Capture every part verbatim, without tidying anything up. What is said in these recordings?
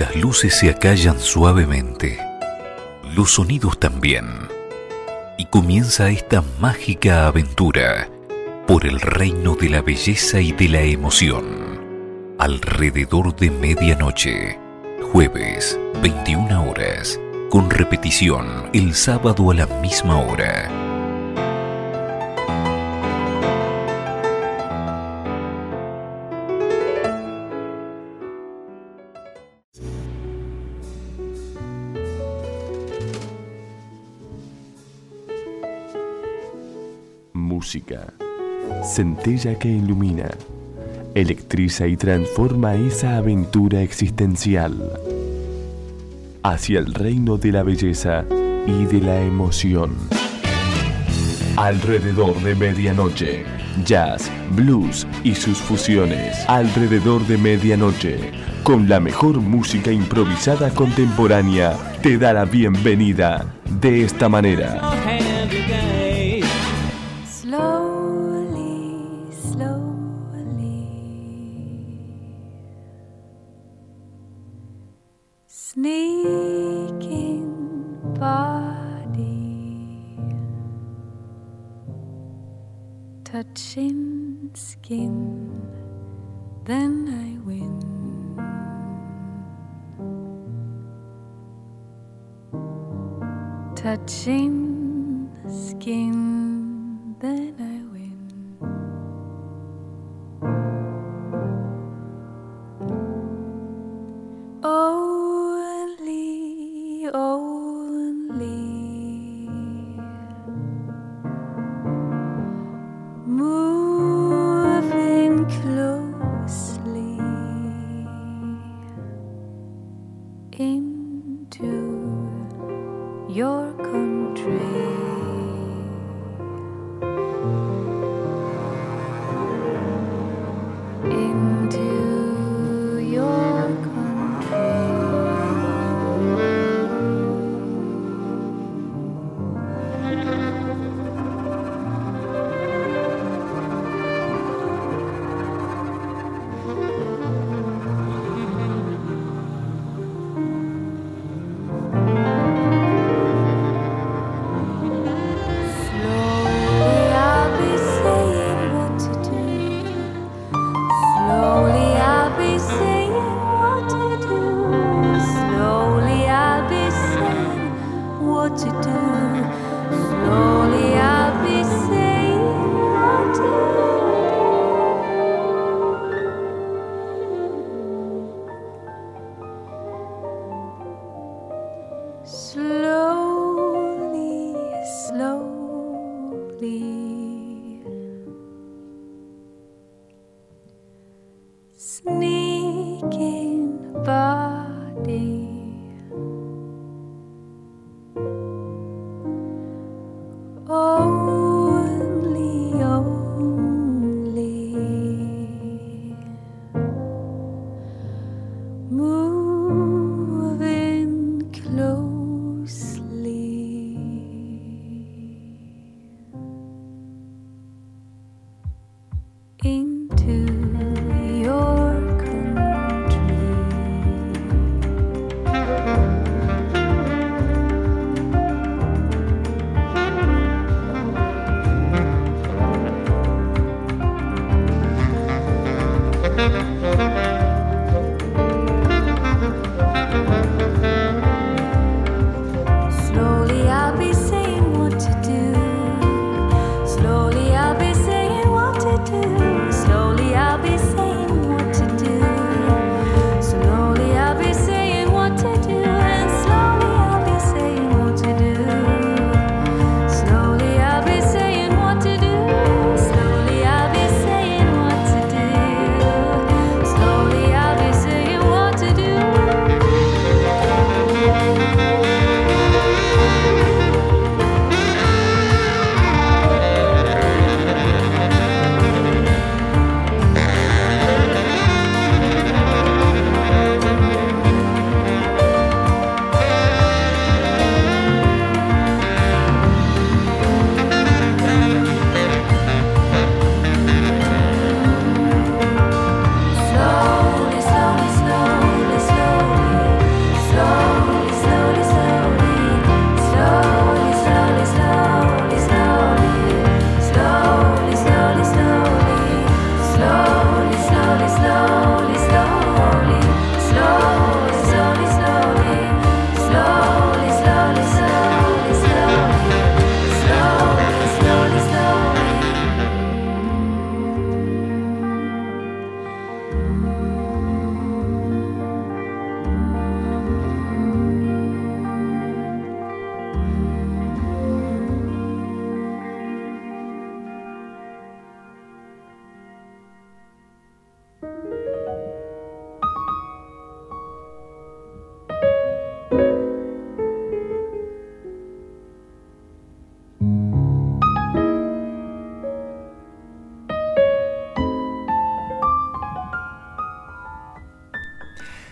Las luces se acallan suavemente, los sonidos también, y comienza esta mágica aventura por el reino de la belleza y de la emoción. Alrededor de medianoche, jueves, veintiuna horas, con repetición el sábado a la misma hora. Música, centella que ilumina, electriza y transforma esa aventura existencial hacia el reino de la belleza y de la emoción. Alrededor de medianoche, jazz, blues y sus fusiones. Alrededor de medianoche, con la mejor música improvisada contemporánea, te da la bienvenida de esta manera. Sneaking body, touching skin, then I win. Touching skin, then I win. Only, only moving closely into your country. Into your country. Slowly, slowly, sneaking body, only, only moving closely into your country. Slowly I'll be saying what to do. Slowly I'll be saying what to do. Slowly I'll be saying what to do. Slowly I'll be saying what to do. And slowly I'll be saying what to do. Slowly I'll be saying what to do. Slowly I'll be saying what to do. Slowly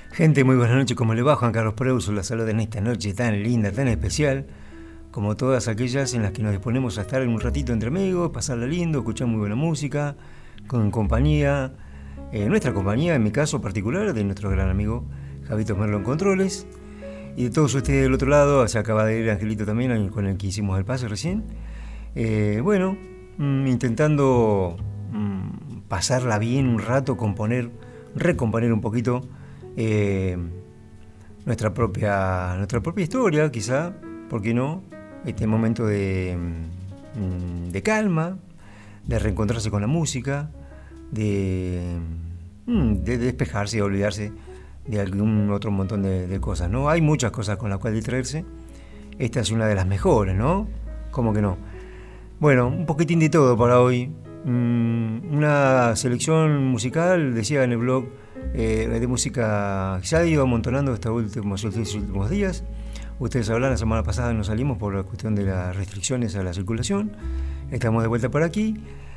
Gente, muy buenas noches, ¿cómo le va? Juan Carlos Preuso la saluda en esta noche tan linda, tan especial, como todas aquellas en las que nos disponemos a estar un ratito entre amigos, pasarla lindo, escuchar muy buena música, con compañía, eh, nuestra compañía, en mi caso particular, de nuestro gran amigo Javito Merlo en Controles, y de todos ustedes del otro lado. Se acaba de ir Angelito también, con el que hicimos el pase recién. Eh, bueno, mm, intentando mm, pasarla bien un rato, componer, recomponer un poquito eh, nuestra propia nuestra propia historia, quizá, ¿por qué no? Este momento de, mm, de calma, de reencontrarse con la música, de, mm, de despejarse y olvidarse de algún otro montón de, de cosas, ¿no? Hay muchas cosas con las cuales distraerse. Esta es una de las mejores, ¿no? ¿Cómo que no? Bueno, un poquitín de todo para hoy. Mm, una selección musical, decía en el blog, eh, de música ya ha ido amontonando estos últimos, estos últimos días. Ustedes sabrán, la semana pasada nos salimos por la cuestión de las restricciones a la circulación. Estamos de vuelta por aquí.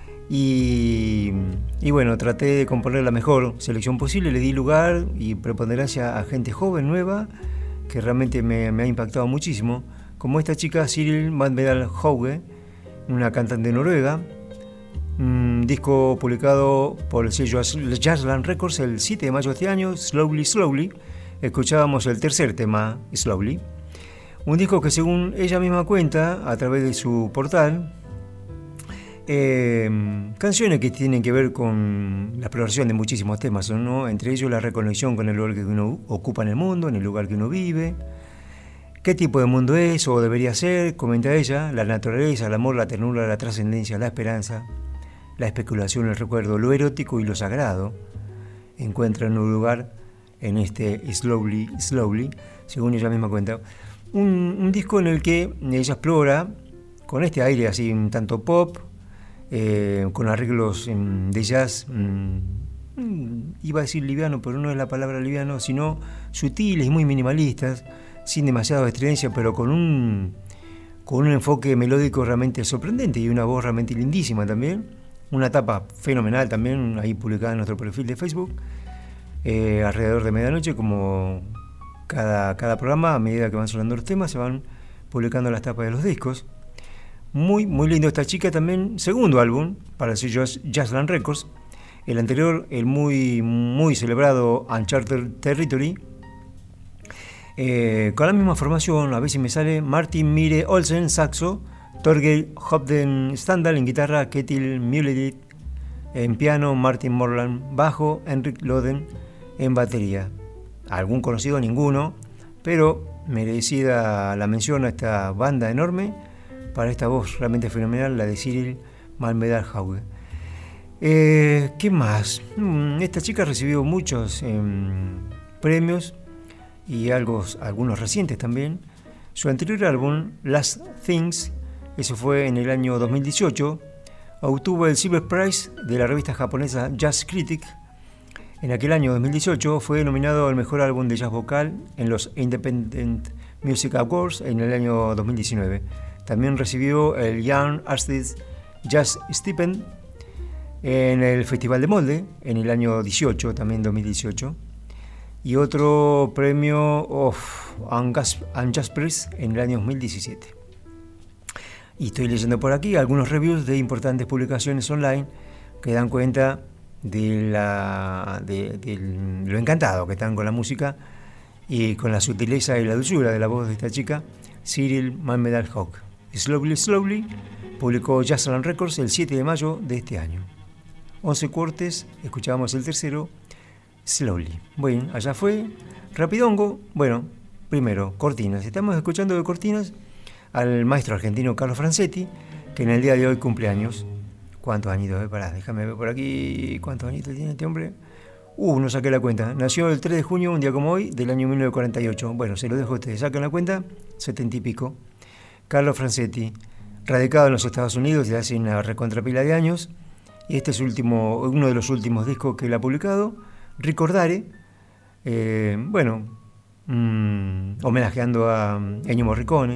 Y, y bueno, traté de componer la mejor selección posible. Le di lugar y preponderancia a gente joven, nueva, que realmente me, me ha impactado muchísimo, como esta chica Cyril Madmedal Hauge, una cantante noruega. Un disco publicado por el sello Jazzland Records el siete de mayo de este año, Slowly Slowly. Escuchábamos el tercer tema, Slowly. Un disco que, según ella misma cuenta a través de su portal, Eh, canciones que tienen que ver con la exploración de muchísimos temas, ¿no? Entre ellos la reconexión con el lugar que uno ocupa en el mundo, en el lugar que uno vive, qué tipo de mundo es o debería ser, comenta ella, la naturaleza, el amor, la ternura, la trascendencia, la esperanza, la especulación, el recuerdo, lo erótico y lo sagrado encuentran un lugar en este Slowly Slowly, según ella misma cuenta. Un, un disco en el que ella explora con este aire así un tanto pop, Eh, con arreglos eh, de jazz, mm, iba a decir liviano, pero no es la palabra liviano, sino sutiles y muy minimalistas, sin demasiada estridencia, pero con un, con un enfoque melódico realmente sorprendente y una voz realmente lindísima también. Una tapa fenomenal también, ahí publicada en nuestro perfil de Facebook, eh, alrededor de medianoche, como cada, cada programa, a medida que van sonando los temas, se van publicando las tapas de los discos. Muy, muy lindo esta chica también, segundo álbum para el sello Jazzland Records. El anterior, el muy, muy celebrado Uncharted Territory. Eh, con la misma formación, a ver si me sale, Martin Mire Olsen, saxo, Torgeir Hobden Standal en guitarra, Ketil Mjølnir en piano, Martin Morland bajo, Henrik Loden en batería. Algún conocido, ninguno, pero merecida la mención a esta banda enorme, para esta voz realmente fenomenal, la de Cyril Madmedal Hauge. Eh, ¿Qué más? Esta chica recibió muchos eh, premios y algo, algunos recientes también. Su anterior álbum, Last Things, eso fue en el año dos mil dieciocho, obtuvo el Silver Prize de la revista japonesa Jazz Critic. En aquel año dos mil dieciocho fue nominado al mejor álbum de jazz vocal en los Independent Music Awards en el año dos mil diecinueve. También recibió el Young Artist Jazz Stipend en el Festival de Molde en el año dieciocho, también dos mil dieciocho. Y otro premio of Unjaspers en el año dos mil diecisiete. Y estoy leyendo por aquí algunos reviews de importantes publicaciones online que dan cuenta de, la, de, de lo encantado que están con la música y con la sutileza y la dulzura de la voz de esta chica, Cyril Madmedal Hauge. Slowly Slowly publicó Jazzland Records el siete de mayo de este año. once cortes, escuchábamos el tercero, Slowly. Bueno, allá fue, rapidongo. Bueno, primero, cortinas. Estamos escuchando de cortinas al maestro argentino Carlos Francetti, que en el día de hoy cumple años. ¿Cuántos añitos? Eh? Pará, déjame ver por aquí. ¿Cuántos añitos tiene este hombre? Uh, no saqué la cuenta. Nació el tres de junio, un día como hoy, del año mil novecientos cuarenta y ocho. Bueno, se lo dejo a ustedes. Sacan la cuenta, setenta y pico. Carlos Francetti, radicado en los Estados Unidos desde hace una recontrapila de años, y este es último, uno de los últimos discos que él ha publicado, Ricordare, eh, bueno, mmm, homenajeando a Ennio Morricone,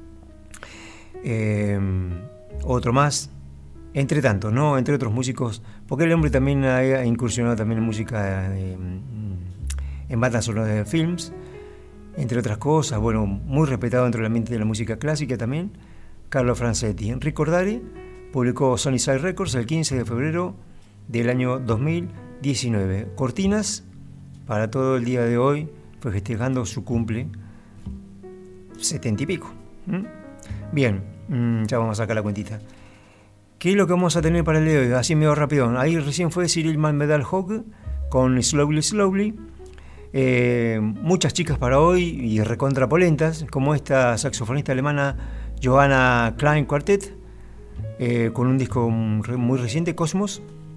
eh, otro más, entre tantos, ¿no? Entre otros músicos, porque el hombre también ha incursionado también en música eh, en bandas sonoras de films, entre otras cosas. Bueno, muy respetado dentro del ambiente de la música clásica también, Carlo Franzetti. Ricordare publicó Sunnyside Records el quince de febrero del año dos mil diecinueve. Cortinas para todo el día de hoy, fue festejando su cumple setenta y pico. ¿Mm? Bien, mm, ya vamos a sacar la cuentita. ¿Qué es lo que vamos a tener para el día de hoy? Así medio rápido. Ahí recién fue Cyril Medal Hawk con Slowly Slowly. Eh, muchas chicas para hoy y recontrapolentas, como esta saxofonista alemana Johanna Klein Quartet, eh, con un disco muy reciente, Cosmos.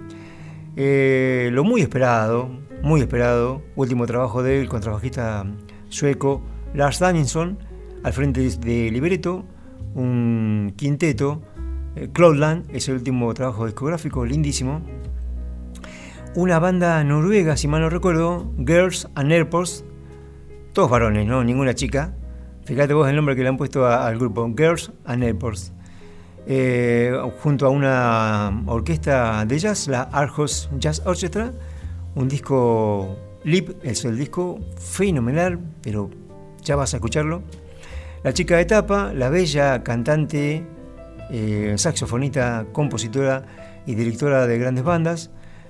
Eh, lo muy esperado, muy esperado, último trabajo del contrabajista sueco Lars Danielsson, al frente de libreto, un quinteto. eh, Cloudland es el último trabajo discográfico, lindísimo. Una banda noruega, si mal no recuerdo, Girls and Airports, todos varones, ¿no? Ninguna chica. Fíjate vos el nombre que le han puesto a, al grupo, Girls and Airports. Eh, junto a una orquesta de jazz, la Aarhus Jazz Orchestra, un disco Lip, es el disco fenomenal, pero ya vas a escucharlo. La chica de tapa, la bella cantante, eh, saxofonista, compositora y directora de grandes bandas,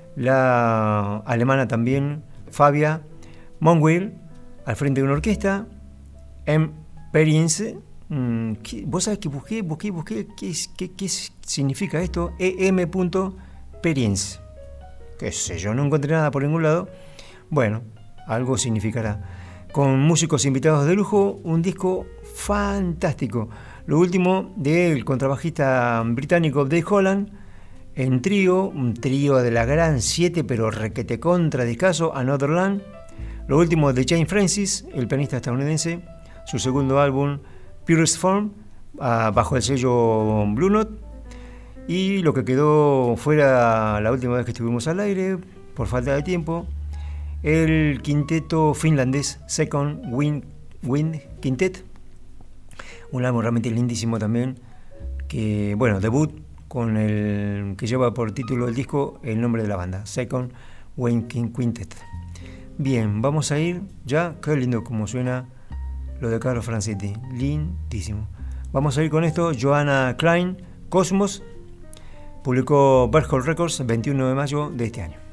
la alemana también, Fabia Monwil, al frente de una orquesta, M. Periense. Vos sabés que busqué, busqué, busqué qué, qué, qué significa esto, E M. Periense. Qué sé yo, no encontré nada por ningún lado. Bueno, algo significará. Con músicos invitados de lujo, un disco fantástico. Lo último del contrabajista británico Dave Holland, en trío, un trío de la gran siete, pero requete contra discazo, Another Land. Lo último de Jane Francis, el pianista estadounidense, su segundo álbum, Purest Form, uh, bajo el sello Blue Note. Y lo que quedó fuera la última vez que estuvimos al aire, por falta de tiempo, el quinteto finlandés Second Wind, Wind Quintet, un álbum realmente lindísimo también, que, bueno, debut con el que lleva por título el disco el nombre de la banda, Second Wind Quintet. Bien, vamos a ir ya, qué lindo como suena lo de Carlo Franzetti, lindísimo. Vamos a ir con esto, Johanna Klein, Cosmos, publicó Berghold Records el veintiuno de mayo de este año.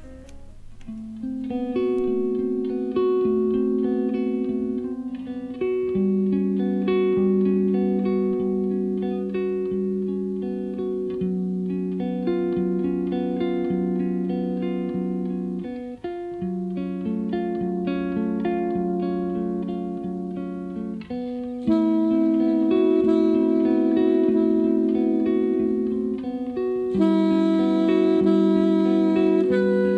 Thank you.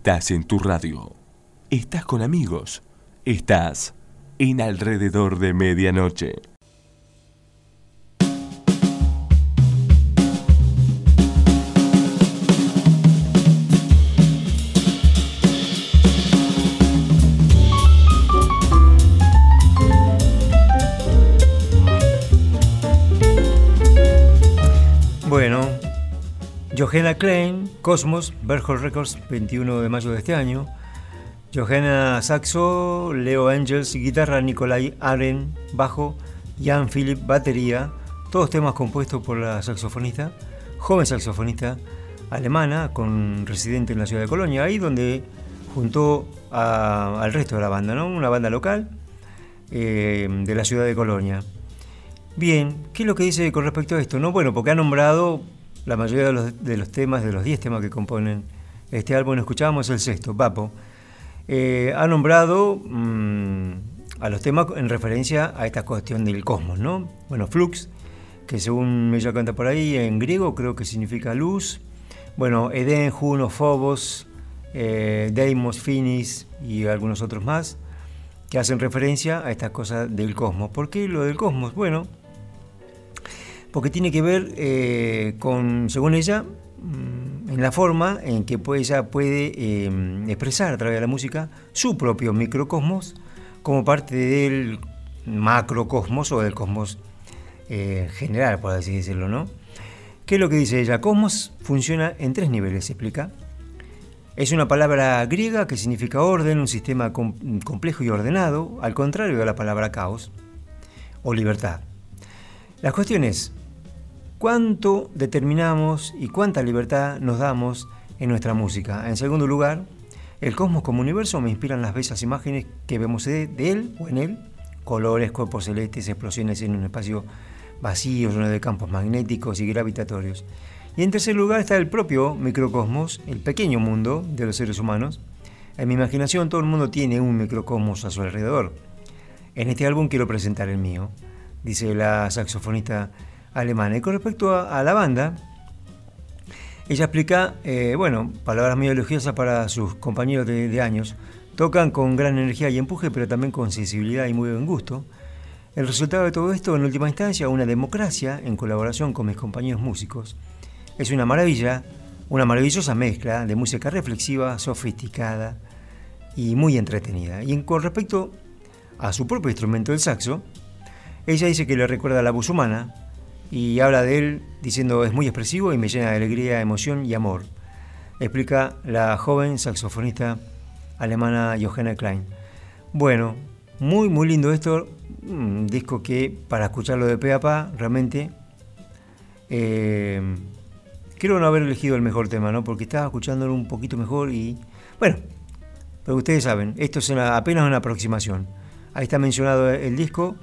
Estás en tu radio. Estás con amigos. Estás en Alrededor de Medianoche. Bueno, Johanna Klein, Cosmos, Berghold Records, veintiuno de mayo de este año. Johanna saxo, Leo Angels guitarra, Nikolai Aren bajo, Jan Philipp batería, todos temas compuestos por la saxofonista, joven saxofonista alemana con residente en la ciudad de Colonia, ahí donde juntó a, al resto de la banda, ¿no? Una banda local eh, de la ciudad de Colonia. Bien, ¿qué es lo que dice con respecto a esto? No, bueno, porque ha nombrado la mayoría de los, de los temas, de los diez temas que componen este álbum. Escuchábamos el sexto, Vapo. Eh, ha nombrado mmm, a los temas en referencia a esta cuestión del cosmos, ¿no? Bueno, Flux, que según ella canta por ahí, en griego creo que significa luz. Bueno, Eden, Juno, Phobos, eh, Deimos, Finis y algunos otros más, que hacen referencia a estas cosas del cosmos. ¿Por qué lo del cosmos? Bueno, porque tiene que ver eh, con, según ella, en la forma en que ella puede eh, expresar a través de la música su propio microcosmos como parte del macrocosmos o del cosmos eh, general, por así decirlo, ¿no? ¿Qué es lo que dice ella? Cosmos funciona en tres niveles, se explica. Es una palabra griega que significa orden, un sistema com- complejo y ordenado, al contrario de la palabra caos o libertad. La cuestión es, ¿cuánto determinamos y cuánta libertad nos damos en nuestra música? En segundo lugar, el cosmos como universo me inspiran las bellas imágenes que vemos de, de él o en él, colores, cuerpos celestes, explosiones en un espacio vacío, lleno de campos magnéticos y gravitatorios. Y en tercer lugar está el propio microcosmos, el pequeño mundo de los seres humanos. En mi imaginación todo el mundo tiene un microcosmos a su alrededor. En este álbum quiero presentar el mío, dice la saxofonista alemana. Y con respecto a, a la banda, ella explica, eh, bueno, palabras muy elogiosas para sus compañeros de, de años. Tocan con gran energía y empuje, pero también con sensibilidad y muy buen gusto. El resultado de todo esto, en última instancia, una democracia en colaboración con mis compañeros músicos. Es una maravilla, una maravillosa mezcla de música reflexiva, sofisticada y muy entretenida. Y en, con respecto a su propio instrumento, el saxo, ella dice que le recuerda a la voz humana y habla de él diciendo es muy expresivo y me llena de alegría, emoción y amor. Explica la joven saxofonista alemana Johanna Klein. Bueno, muy muy lindo esto, un disco que para escucharlo de pe a pa, realmente eh, creo no haber elegido el mejor tema, ¿no? Porque estaba escuchándolo un poquito mejor y bueno, pero ustedes saben, esto es una, apenas una aproximación. Ahí está mencionado el disco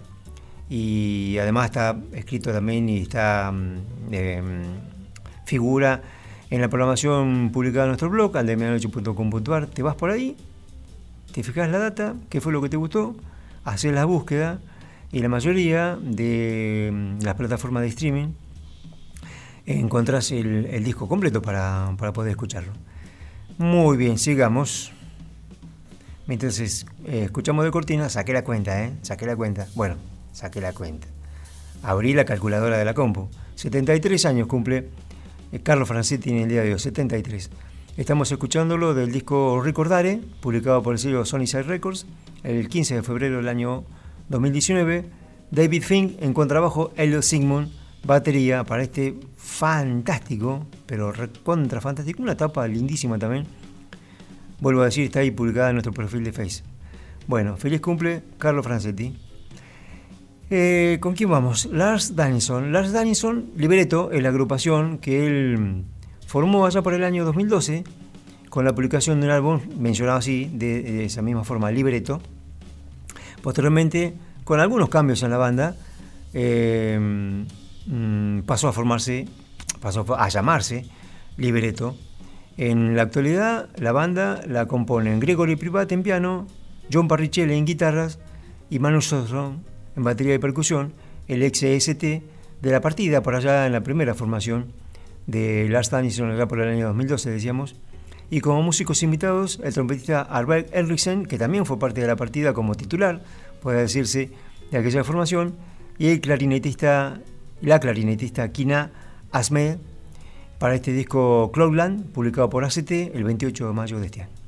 y además está escrito también y está eh, figura en la programación publicada en nuestro blog, aldemedianoche punto com punto a r. Te vas por ahí, te fijas la data, qué fue lo que te gustó, haces la búsqueda y la mayoría de las plataformas de streaming encontrás el, el disco completo para, para poder escucharlo. Muy bien, sigamos. Mientras eh, escuchamos de cortina, saqué la cuenta, ¿eh? Saqué la cuenta. Bueno, saqué la cuenta. Abrí la calculadora de la compu. setenta y tres años cumple eh, Carlo Francetti en el día de hoy, setenta y tres. Estamos escuchándolo del disco Ricordare, publicado por el sello Sunnyside Records, el quince de febrero del año dos mil diecinueve. David Fink en contrabajo, Elliot Sigmund, batería para este fantástico, pero recontra fantástico, una tapa lindísima también. Vuelvo a decir, está ahí publicada en nuestro perfil de Facebook. Bueno, feliz cumple, Carlo Francetti. Eh, ¿Con quién vamos? Lars Danielsson. Lars Danielsson, Libretto, es la agrupación que él formó allá por el año dos mil doce, con la publicación de un álbum mencionado así, de, de esa misma forma, Libretto. Posteriormente, con algunos cambios en la banda, eh, mm, pasó a formarse, pasó a llamarse Libretto. En la actualidad, la banda la componen Gregory Privat en piano, John Parricelli en guitarras y Manu Sostrom en batería y percusión, el ex E S T de la partida por allá en la primera formación de Lars Danielsson allá por el año dos mil doce, decíamos, y como músicos invitados el trompetista Arberg Henriksen, que también fue parte de la partida como titular, puede decirse, de aquella formación, y el clarinetista, la clarinetista Kina Asme, para este disco Cloudland, publicado por A C T el veintiocho de mayo de este año.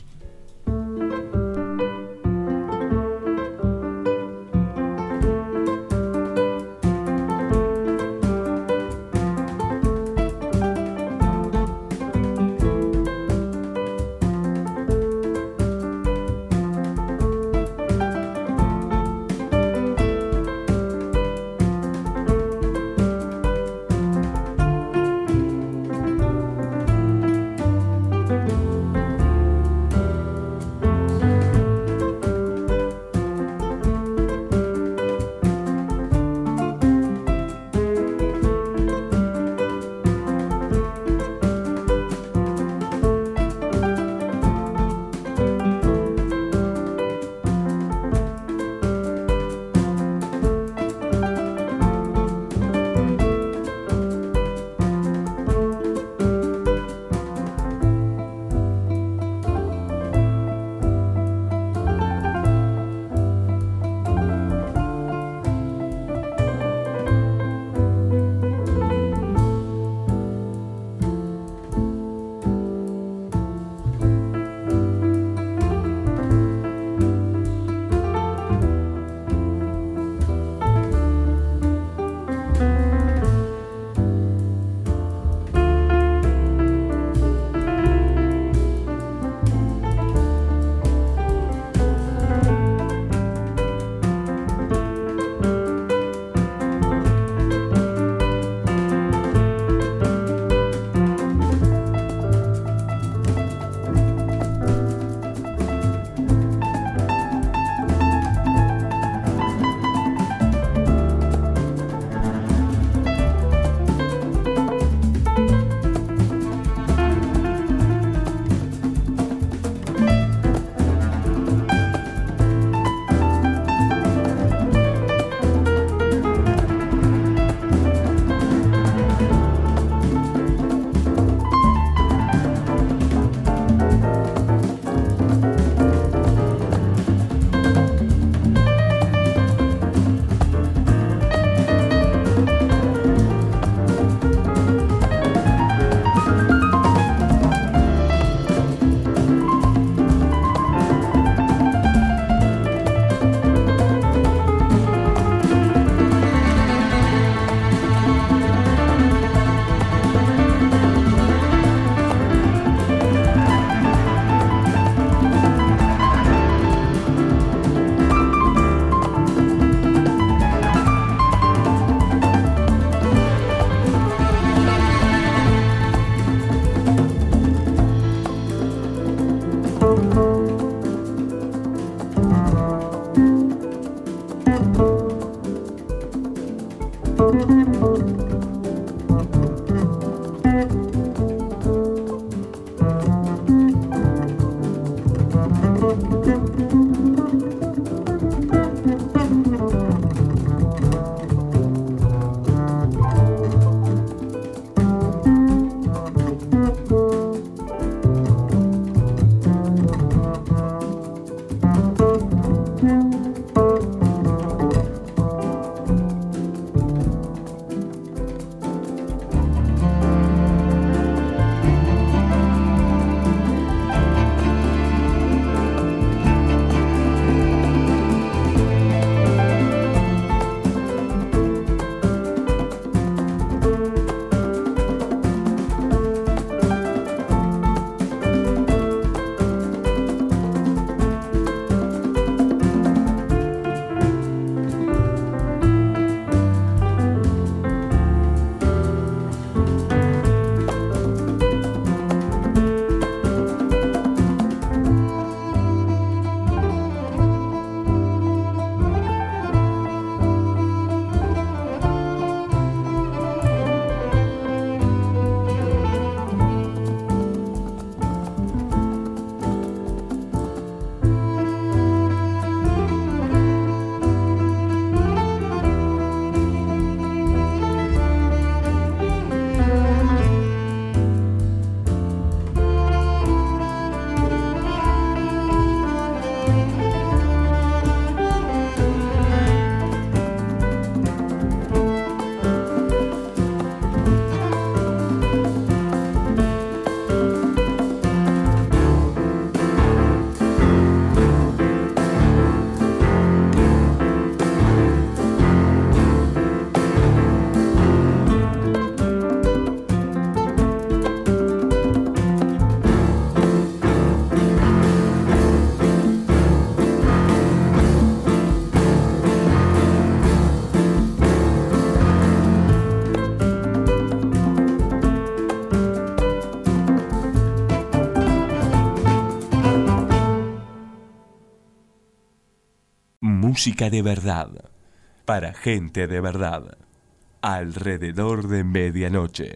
música de verdad, para gente de verdad, alrededor de medianoche.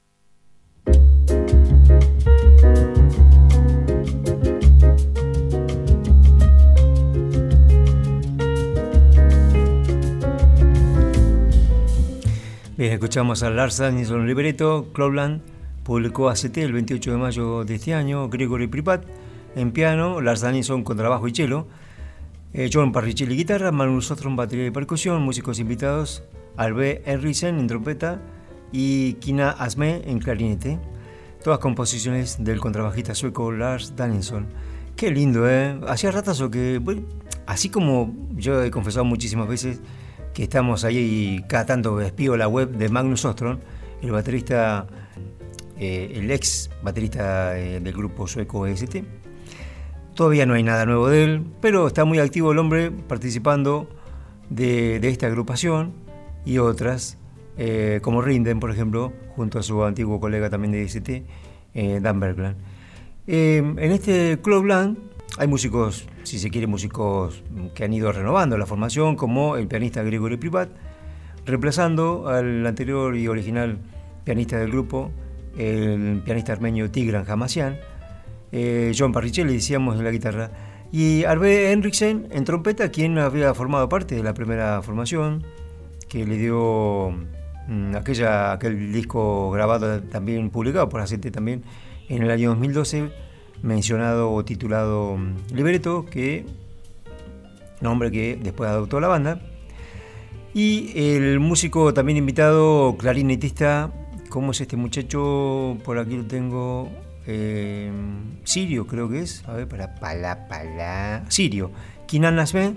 Bien, escuchamos a Lars Danielsson libreto. Cloudland publicó A C T el veintiocho de mayo de este año. Gregory Pripat en piano, Lars Danielsson con trabajo y cello, eh, John Parricelli guitarra, Manu Sostrom batería y percusión, músicos invitados Arve Henriksen en trompeta y Kina Asme en clarinete. Todas composiciones del contrabajista sueco Lars Danielsson. Qué lindo, ¿eh? Hacía ratazo que, bueno, así como yo he confesado muchísimas veces que estamos ahí y cada tanto espío la web de Magnus Ostrom, el baterista, eh, el ex baterista eh, del grupo sueco E S T. Todavía no hay nada nuevo de él, pero está muy activo el hombre participando de, de esta agrupación y otras, eh, como Rinden, por ejemplo, junto a su antiguo colega también de E S T, eh, Dan Bergland. Eh, en este Cloudland hay músicos, si se quiere, músicos que han ido renovando la formación, como el pianista Gregory Pripat, reemplazando al anterior y original pianista del grupo, el pianista armenio Tigran Hamasyan, eh, John Parricelli, decíamos, en la guitarra, y Arve Henriksen en trompeta, quien había formado parte de la primera formación, que le dio mm, aquella, aquel disco grabado, también publicado por A C T también, en el año dos mil doce, mencionado o titulado Libretto, que nombre que después adoptó la banda. Y el músico también invitado, clarinetista, ¿cómo es este muchacho? Por aquí lo tengo, eh, Sirio creo que es, a ver, para, para, para, Sirio, Kinan Asme,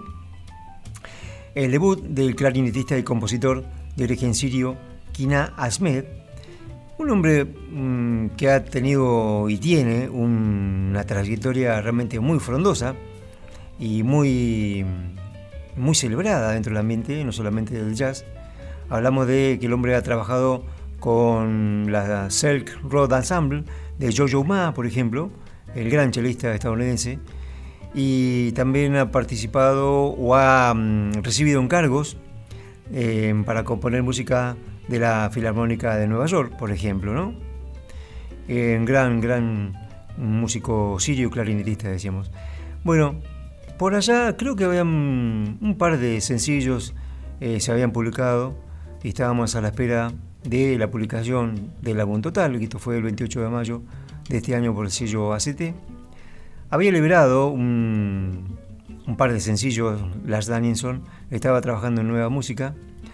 el debut del clarinetista y compositor de origen sirio, Kina Asmed, un hombre mmm, que ha tenido y tiene un, una trayectoria realmente muy frondosa y muy, muy celebrada dentro del ambiente, no solamente del jazz. Hablamos de que el hombre ha trabajado con la Silk Road Ensemble de Yo-Yo Ma, por ejemplo, el gran chelista estadounidense, y también ha participado o ha um, recibido encargos eh, para componer música de la Filarmónica de Nueva York, por ejemplo, ¿no? Eh, gran, gran músico sirio, clarinetista, decíamos. Bueno, por allá creo que habían un par de sencillos, eh, se habían publicado y estábamos a la espera de la publicación del álbum total, que esto fue el veintiocho de mayo de este año por el sello A C T. Había liberado un, un par de sencillos, Lars Danielsson, estaba trabajando en nueva música.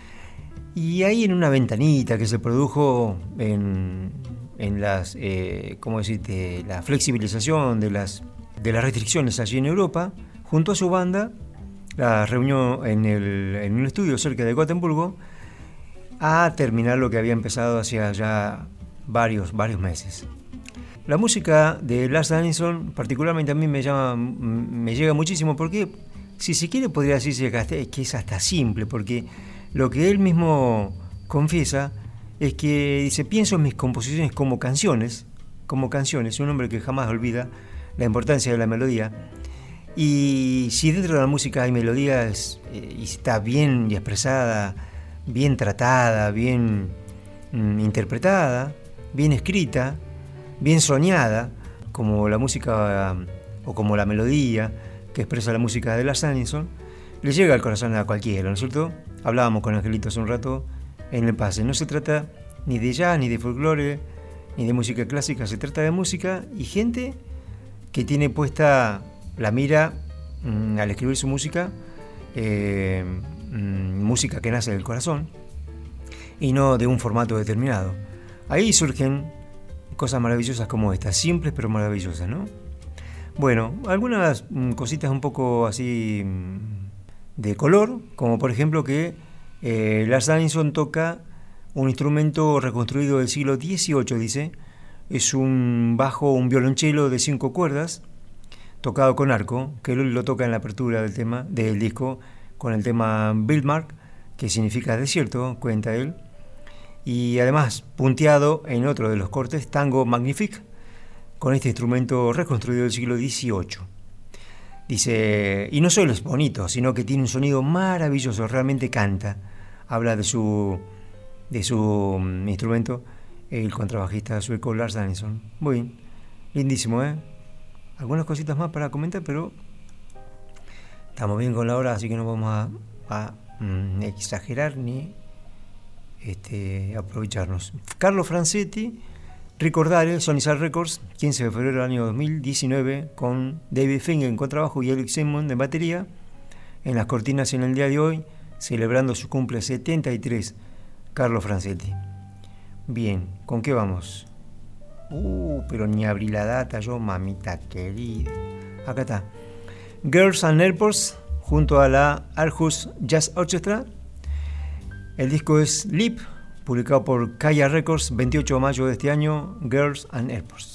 Y ahí en una ventanita que se produjo en, en las, eh, ¿cómo decirte? La flexibilización de las, de las restricciones allí en Europa, junto a su banda, la reunió en, el, en un estudio cerca de Gotemburgo a terminar lo que había empezado hacía ya varios, varios meses. La música de Lars Danielsson particularmente a mí me, llama, me llega muchísimo porque, si se quiere, podría decirse que es hasta simple, porque lo que él mismo confiesa es que dice: pienso en mis composiciones como canciones, como canciones, un hombre que jamás olvida la importancia de la melodía. Y si dentro de la música hay melodías eh, y está bien y expresada, bien tratada, bien mm, interpretada, bien escrita, bien soñada, como la música o como la melodía que expresa la música de Lars Danielsson, le llega al corazón a cualquiera, ¿no es cierto? Hablábamos con Angelito hace un rato en el pase. No se trata ni de jazz, ni de folclore, ni de música clásica. Se trata de música y gente que tiene puesta la mira mmm, al escribir su música, eh, mmm, música que nace del corazón y no de un formato determinado. Ahí surgen cosas maravillosas como estas, simples pero maravillosas, ¿no? Bueno, algunas mmm, cositas un poco así mmm, de color, como por ejemplo que eh, Lars Danielsson toca un instrumento reconstruido del siglo dieciocho, dice. Es un bajo, un violonchelo de cinco cuerdas, tocado con arco, que él lo toca en la apertura del tema, del disco, con el tema Bildmark, que significa desierto, cuenta él, y además punteado en otro de los cortes, Tango Magnifique, con este instrumento reconstruido del siglo dieciocho. Dice, y no solo es bonito, sino que tiene un sonido maravilloso, realmente canta. Habla de su, de su um, instrumento, el contrabajista sueco Lars Danielsson. Muy bien, lindísimo, ¿eh? Algunas cositas más para comentar, pero estamos bien con la hora, así que no vamos a, a mm, exagerar ni este, aprovecharnos. Carlo Francetti, recordar, Sony Sound Records, quince de febrero del año dos mil diecinueve, con David Finger en contrabajo y Eric Simon en batería, en las cortinas en el día de hoy, celebrando su cumple setenta y tres, Carlo Francetti. Bien, ¿con qué vamos? Uh, pero ni abrí la data yo, mamita querida. Acá está. Girls and Airports, junto a la Aarhus Jazz Orchestra. El disco es Leap, publicado por Kaya Records, veintiocho de mayo de este año, Girls and Airports.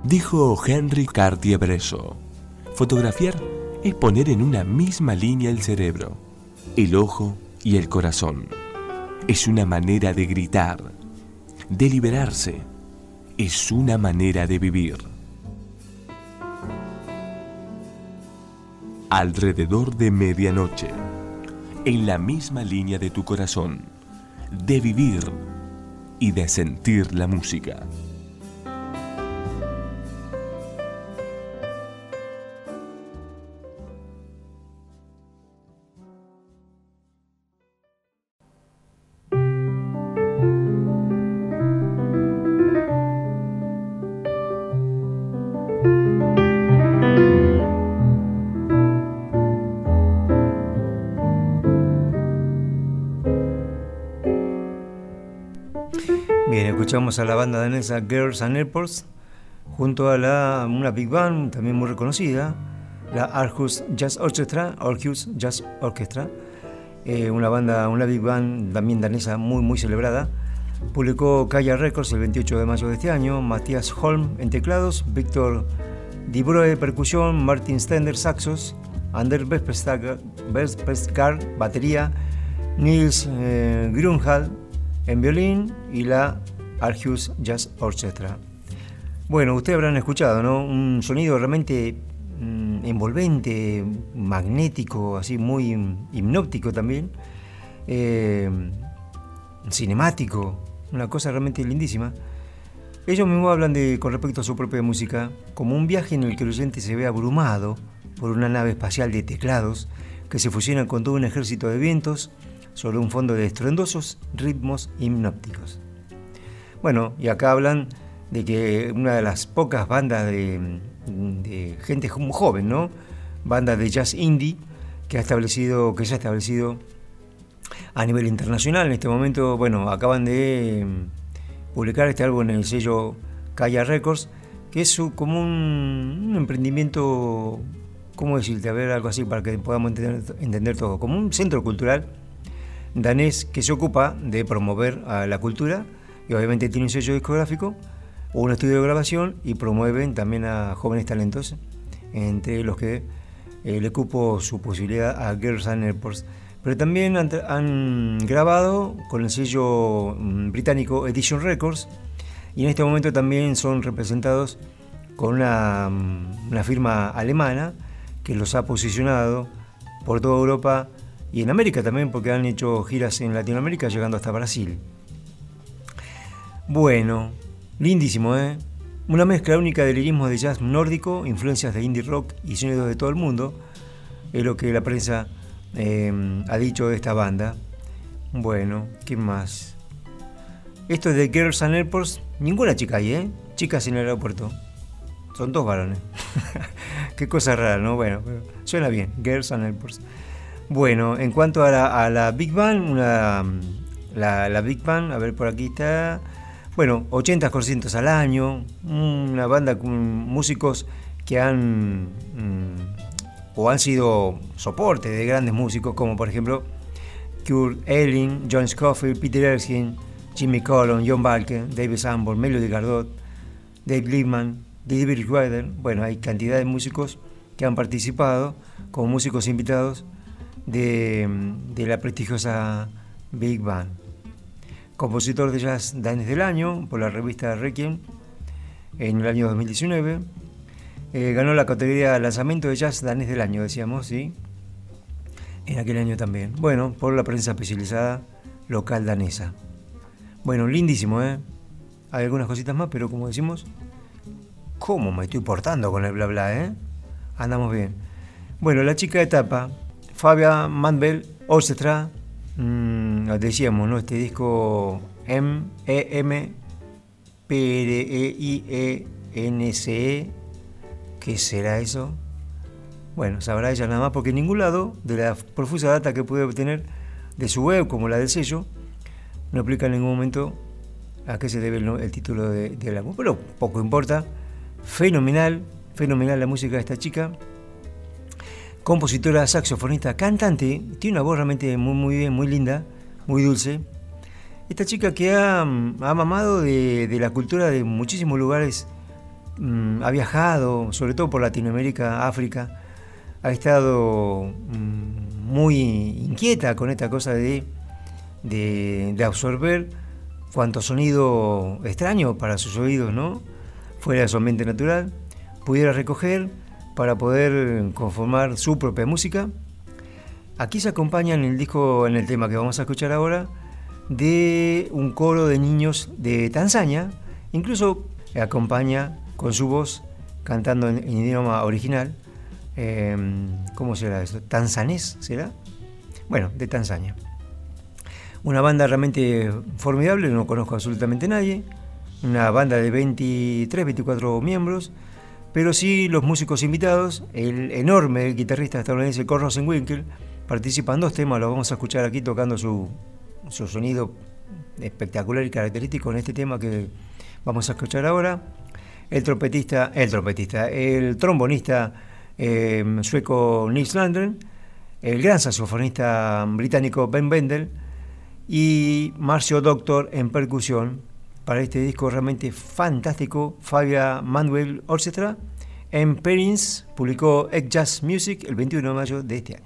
Dijo Henry Cartier-Bresson, fotografiar es poner en una misma línea el cerebro, el ojo y el corazón. Es una manera de gritar, de liberarse. Es una manera de vivir. Alrededor de medianoche, en la misma línea de tu corazón, de vivir y de sentir la música. Bien, escuchamos a la banda danesa Girls and Airports junto a la, una big band también muy reconocida, la Aarhus Jazz Orchestra, Aarhus Jazz Orchestra, eh, una banda, una big band también danesa muy muy celebrada. Publicó Kaya Records el veintiocho de mayo de este año. Matthias Holm en teclados, Víctor Dibroe percusión, Martin Stender saxos, Anders Vespestgar batería, Nils eh, Grunhald en violín y la Aarhus Jazz Orchestra. Bueno, ustedes habrán escuchado, ¿no? Un sonido realmente mmm, envolvente, magnético, así muy hipnótico también, eh, cinemático, una cosa realmente lindísima. Ellos mismos hablan de, con respecto a su propia música, como un viaje en el que el oyente se ve abrumado por una nave espacial de teclados que se fusionan con todo un ejército de vientos sobre un fondo de estruendosos ritmos hipnóticos. Bueno, y acá hablan de que una de las pocas bandas de, de gente muy joven, ¿no? Bandas de jazz indie que ha establecido, que se ha establecido a nivel internacional. En este momento, bueno, acaban de publicar este álbum en el sello Kaya Records, que es su, como un, un emprendimiento, ¿cómo decirte? A ver, algo así para que podamos entender, entender todo, como un centro cultural danés que se ocupa de promover a la cultura y obviamente tiene un sello discográfico o un estudio de grabación y promueven también a jóvenes talentos, entre los que eh, le cupo su posibilidad a Girls and Airports. Pero también han, han grabado con el sello mm, británico Edition Records y en este momento también son representados con una, una firma alemana que los ha posicionado por toda Europa y en América también, porque han hecho giras en Latinoamérica llegando hasta Brasil. Bueno, lindísimo, ¿eh? Una mezcla única de lirismo de jazz nórdico, influencias de indie rock y sonidos de todo el mundo, es lo que la prensa eh, ha dicho de esta banda. Bueno, ¿qué más? Esto es de Girls and Airports, ninguna chica ahí, ¿eh? Chicas en el aeropuerto. Son dos varones. Qué cosa rara, ¿no? Bueno, pero suena bien, Girls and Airports. Bueno, en cuanto a la, a la Big Band, una, la, la Big Band, a ver por aquí está, bueno, ochenta conciertos al año, una banda con músicos que han mmm, o han sido soporte de grandes músicos como por ejemplo Kurt Elling, John Scofield, Peter Erskine, Jimmy Collins, John Balke, David Sanborn, Melody Gardot, Dave Liebman, David Ryder. Bueno, hay cantidad de músicos que han participado como músicos invitados De, de la prestigiosa Big Band. Compositor de jazz danés del año por la revista Requiem en el año dos mil diecinueve. Eh, ganó la categoría lanzamiento de jazz danés del año, decíamos, ¿sí? En aquel año también. Bueno, por la prensa especializada local danesa. Bueno, lindísimo, ¿eh? Hay algunas cositas más, pero como decimos, ¿cómo me estoy portando con el bla bla, eh? Andamos bien. Bueno, la chica de tapa, Fabian Mandel Orchestra, mmm, decíamos, ¿no? Este disco M E M P R E I E N C E, ¿qué será eso? Bueno, sabrá ella nada más, porque en ningún lado de la profusa data que pude obtener de su web, como la del sello, no explica en ningún momento a qué se debe el, el título de, del álbum, pero poco importa. Fenomenal, fenomenal la música de esta chica. Compositora, saxofonista, cantante, tiene una voz realmente muy, muy bien, muy linda, muy dulce. Esta chica que ha, ha mamado de, de la cultura de muchísimos lugares mmm, ha viajado, sobre todo por Latinoamérica, África, ha estado mmm, muy inquieta con esta cosa de, de, de absorber cuanto sonido extraño para sus oídos, ¿no?, fuera de su ambiente natural, pudiera recoger para poder conformar su propia música. Aquí se acompaña en el disco, en el tema que vamos a escuchar ahora, de un coro de niños de Tanzania. Incluso acompaña con su voz cantando en, en idioma original. Eh, ¿Cómo será esto? ¿Tanzanés será? Bueno, de Tanzania. Una banda realmente formidable, no conozco absolutamente a nadie. Una banda de veintitrés, veinticuatro miembros, pero sí los músicos invitados, el enorme guitarrista estadounidense Kurt Rosenwinkel, participa en dos temas, los vamos a escuchar aquí tocando su, su sonido espectacular y característico en este tema que vamos a escuchar ahora. El trompetista, el trompetista, el trombonista eh, sueco Nils Landgren, el gran saxofonista británico Ben Wendell y Marcio Doctor en percusión para este disco realmente fantástico, Fabia Manuel Orchestra. En Perins publicó Egg Jazz Music el veintiuno de mayo de este año.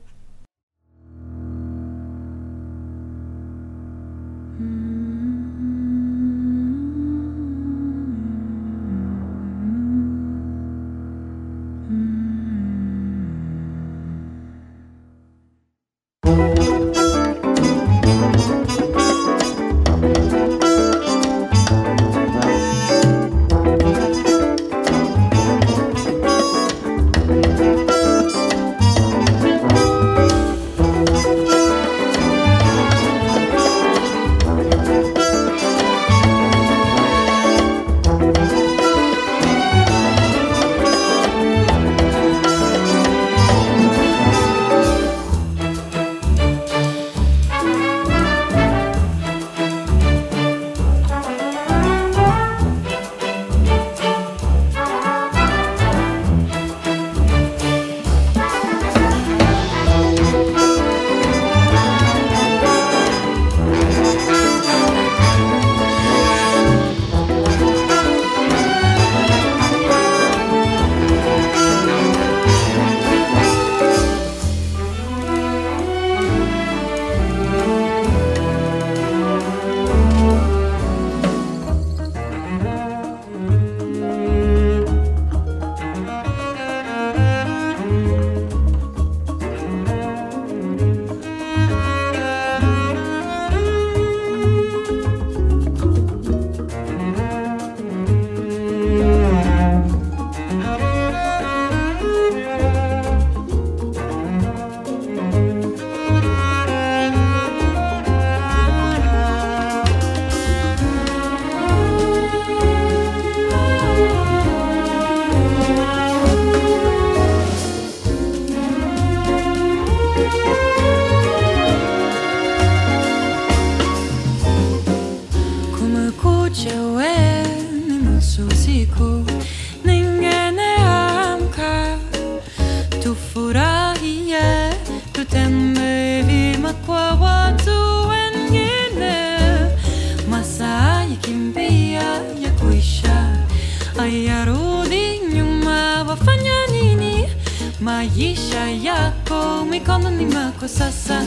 Maisha yako mikononi mwako sasa,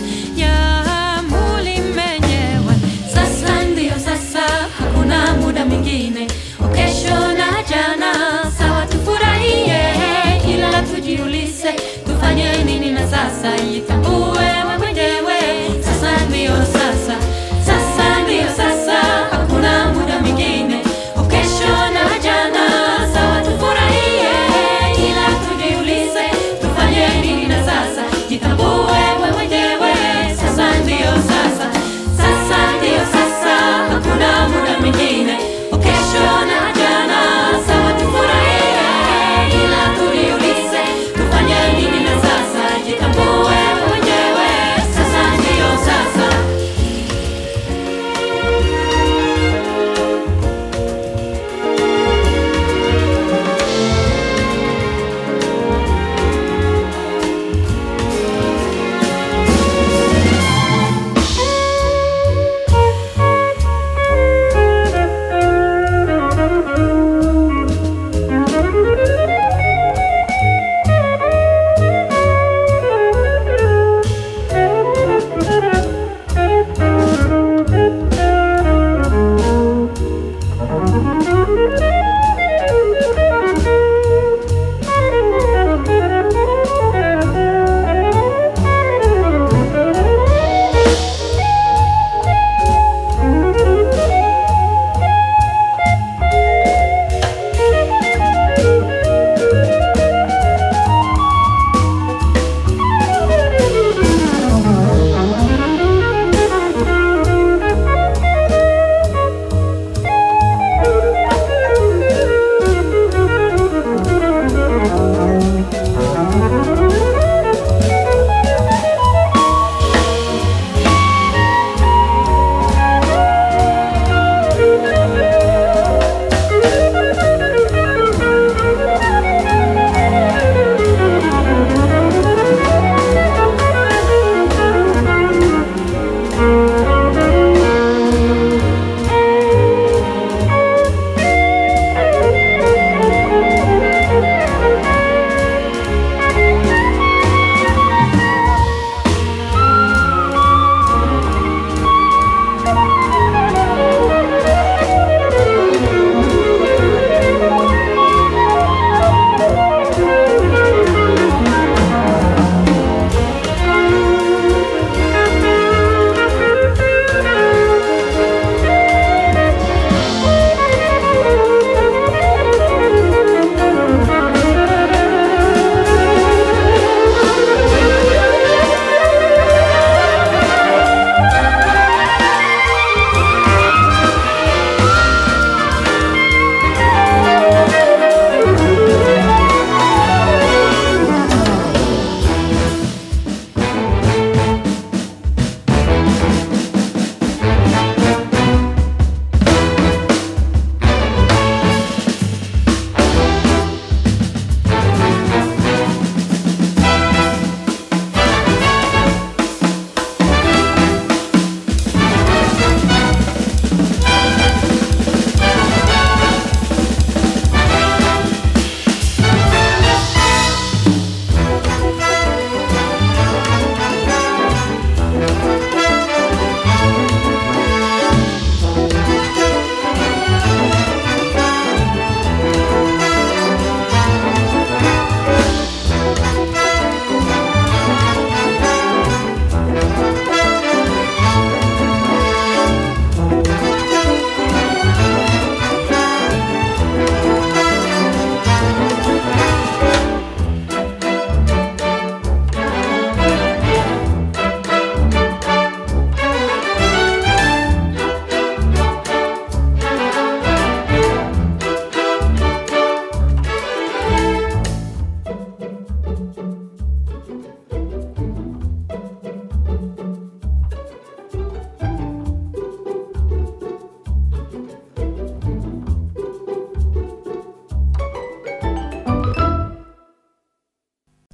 yaamuli mwenyewe. Sasa ndio sasa, hakuna muda mwingine, kesho na jana sawa, tufurahie ila tujiulize tufanye nini na sasa, itambue wewe mwenyewe. Sasa ndio sasa, sasa ndio sasa, hakuna muda mwingine, kesho na jana sawa, tufurahie ila tujiulize tufanye nini na sasa, itambue wewe mwenyewe. Sasa ndio sasa, sasa ndio sasa, hakuna muda mwingine, kesho na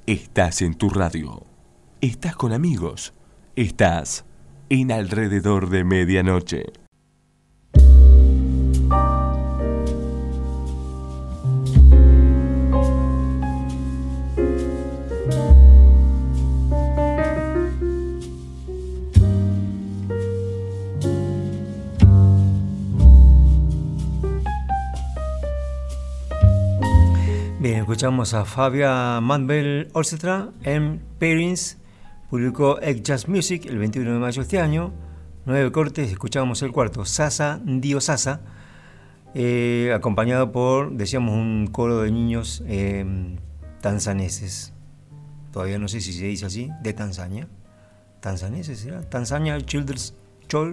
Estás en tu radio. Estás con amigos. Estás en Alrededor de Medianoche. Bien, escuchamos a Fabia Mandel Orchestra en Pairings, publicó Egg Jazz Music el veintiuno de mayo de este año, nueve cortes, escuchamos el cuarto, Sasa Ndio Sasa, eh, acompañado por, decíamos, un coro de niños eh, tanzaneses, todavía no sé si se dice así, de Tanzania, tanzaneses será, Tanzania Children's Choir,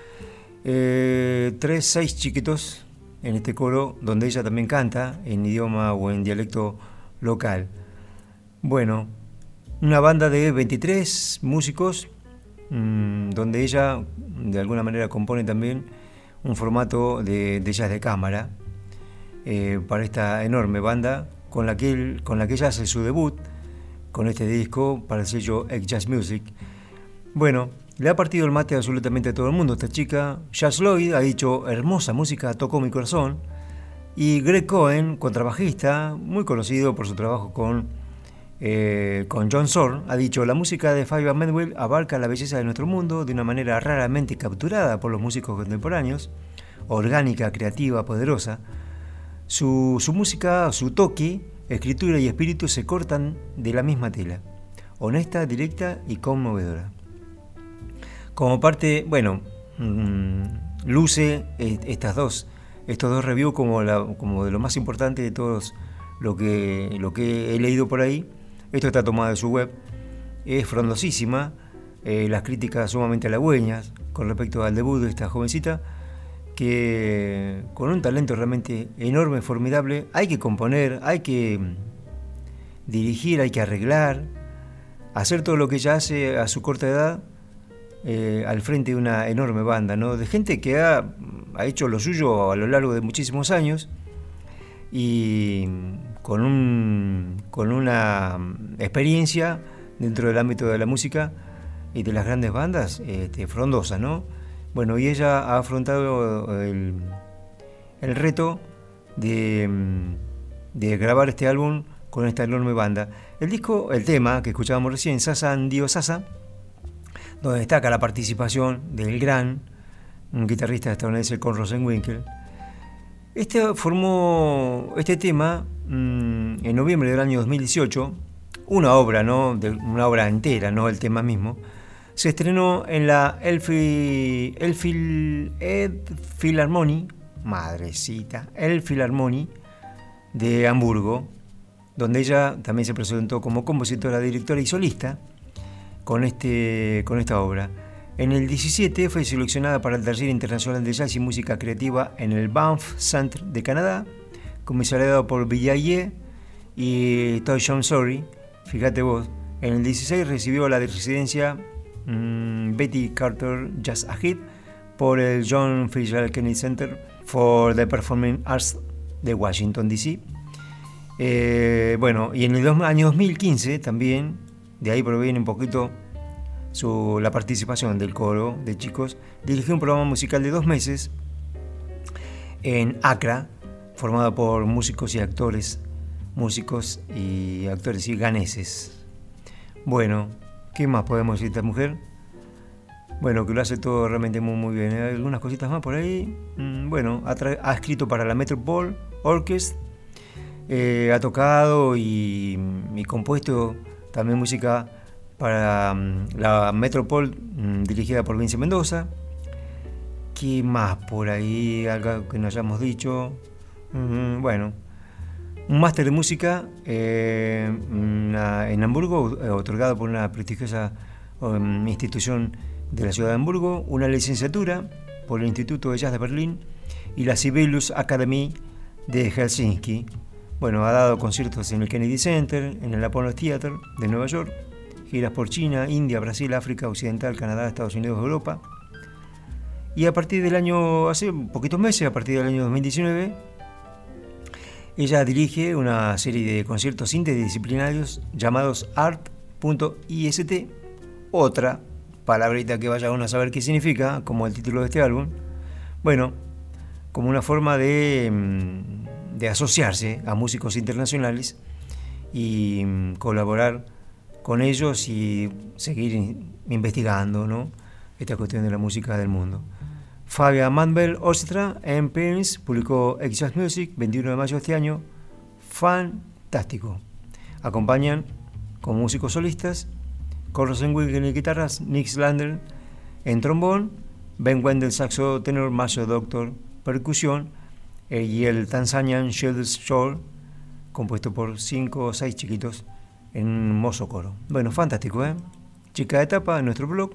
eh, tres, seis chiquitos en este coro, donde ella también canta en idioma o en dialecto local. Bueno, una banda de veintitrés músicos, mmm, donde ella de alguna manera compone también un formato de, de jazz de cámara eh, para esta enorme banda con la, que él, con la que ella hace su debut con este disco para el sello Egg Jazz Music. Bueno, le ha partido el mate absolutamente a todo el mundo esta chica. Jazz Lloyd ha dicho, hermosa música, tocó mi corazón. Y Greg Cohen, contrabajista, muy conocido por su trabajo con, eh, con John Zorn, ha dicho, la música de Fabia Mandel abarca la belleza de nuestro mundo de una manera raramente capturada por los músicos contemporáneos, orgánica, creativa, poderosa. Su, su música, su toque, escritura y espíritu se cortan de la misma tela, honesta, directa y conmovedora. Como parte, bueno, mmm, luce estas dos, estos dos reviews como, la, como de lo más importante de todos lo que, lo que he leído por ahí. Esto está tomado de su web, es frondosísima, eh, las críticas sumamente halagüeñas con respecto al debut de esta jovencita, que con un talento realmente enorme, formidable, hay que componer, hay que dirigir, hay que arreglar, hacer todo lo que ella hace a su corta edad, Eh, al frente de una enorme banda, ¿no? De gente que ha, ha hecho lo suyo a lo largo de muchísimos años y con, un, con una experiencia dentro del ámbito de la música y de las grandes bandas este, frondosa, ¿no? Bueno, y ella ha afrontado el, el reto de, de grabar este álbum con esta enorme banda. El disco, el tema que escuchábamos recién, Sasa Ndio Sasa, donde destaca la participación del gran un guitarrista estadounidense, Con Rosenwinkel. Este formó este tema mmm, en noviembre del año dos mil dieciocho, una obra, ¿no? De, una obra entera, no el tema mismo. Se estrenó en la Elfi, Elfil, Ed Philharmonie, madrecita, El Philharmonie de Hamburgo, donde ella también se presentó como compositora, directora y solista con, este, con esta obra. En el diecisiete fue seleccionada para el Taller Internacional de Jazz y Música Creativa en el Banff Centre de Canadá, comisariado por Villaye y Toy John Sorry. Fíjate vos, en el dieciséis recibió la residencia mmm, Betty Carter Jazz Ahead por el John Fitzgerald Kennedy Center for the Performing Arts de Washington, D C Eh, bueno, y en el dos, año dos mil quince también, de ahí proviene un poquito su, la participación del coro de chicos, dirigió un programa musical de dos meses en Accra, formado por músicos y actores, músicos y actores y ganeses. Bueno, ¿qué más podemos decir de esta mujer? Bueno, que lo hace todo realmente muy muy bien. ¿Hay algunas cositas más por ahí? Bueno, ha, tra- ha escrito para la Metropole Orchestra, eh, ha tocado y, y compuesto también música para um, la Metropole, um, dirigida por Vince Mendoza. ¿Qué más por ahí? Algo que nos hayamos dicho. Um, bueno, un máster de música eh, una, en Hamburgo, eh, otorgado por una prestigiosa um, institución de la ciudad de Hamburgo, una licenciatura por el Instituto de Jazz de Berlín y la Sibelius Academy de Helsinki. Bueno, ha dado conciertos en el Kennedy Center, en el Apollo Theater de Nueva York, giras por China, India, Brasil, África Occidental, Canadá, Estados Unidos, Europa. Y a partir del año, hace poquitos meses, a partir del año dos mil diecinueve, Ella dirige una serie de conciertos interdisciplinarios llamados art punto I S T, otra palabrita que vaya uno a saber qué significa, como el título de este álbum. Bueno, como una forma de, de asociarse a músicos internacionales y colaborar con ellos y seguir investigando, ¿no?, esta cuestión de la música del mundo. Fabian Mandel Orchestra en Paris publicó X-Jazz Music, veintiuno de mayo de este año. Fantástico. Acompañan con músicos solistas: Carlos Enwig en guitarras, Nick Slander en trombón, Ben Wendell saxo tenor, Marshall Doctor percusión, eh, y el Tanzanian Sheldon Shore, compuesto por cinco o seis chiquitos en un mozo coro. Bueno, fantástico, ¿eh? Chica de etapa en nuestro blog.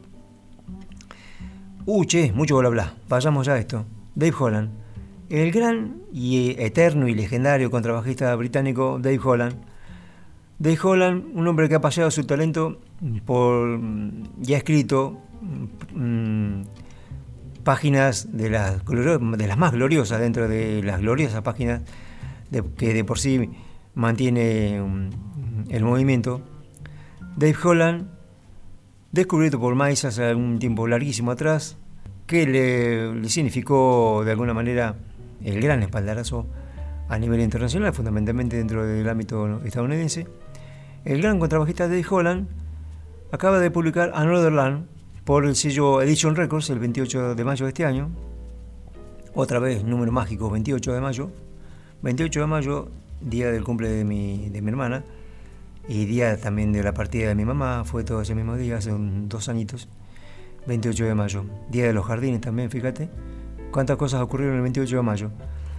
Uh, che, mucho bla bla. Vayamos ya a esto. Dave Holland. El gran y eterno y legendario contrabajista británico Dave Holland. Dave Holland, un hombre que ha paseado su talento por y ha escrito mmm, páginas de las, de las más gloriosas dentro de las gloriosas páginas de, que de por sí mantiene um, el movimiento. Dave Holland, descubierto por Miles hace un tiempo larguísimo atrás, que le, le significó de alguna manera el gran espaldarazo a nivel internacional, fundamentalmente dentro del ámbito estadounidense. El gran contrabajista Dave Holland acaba de publicar Another Land por el sello Edition Records el veintiocho de mayo de este año. Otra vez, número mágico, veintiocho de mayo. veintiocho de mayo, día del cumple de mi, de mi hermana, y día también de la partida de mi mamá, fue todo ese mismo día, hace un, dos añitos. veintiocho de mayo, día de los jardines también, fíjate cuántas cosas ocurrieron el veintiocho de mayo.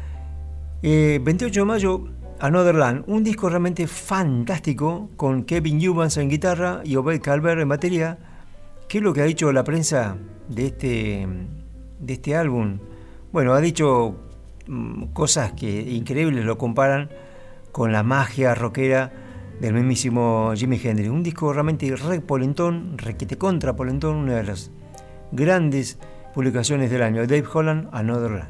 Eh, veintiocho de mayo, Another Land, un disco realmente fantástico, con Kevin Eubanks en guitarra y Obed Calvert en batería. ¿Qué es lo que ha dicho la prensa de este, de este álbum? Bueno, ha dicho mmm, cosas que increíbles, lo comparan con la magia rockera del mismísimo Jimi Hendrix. Un disco realmente re polentón, requete contra polentón, una de las grandes publicaciones del año. Dave Holland, Another Land.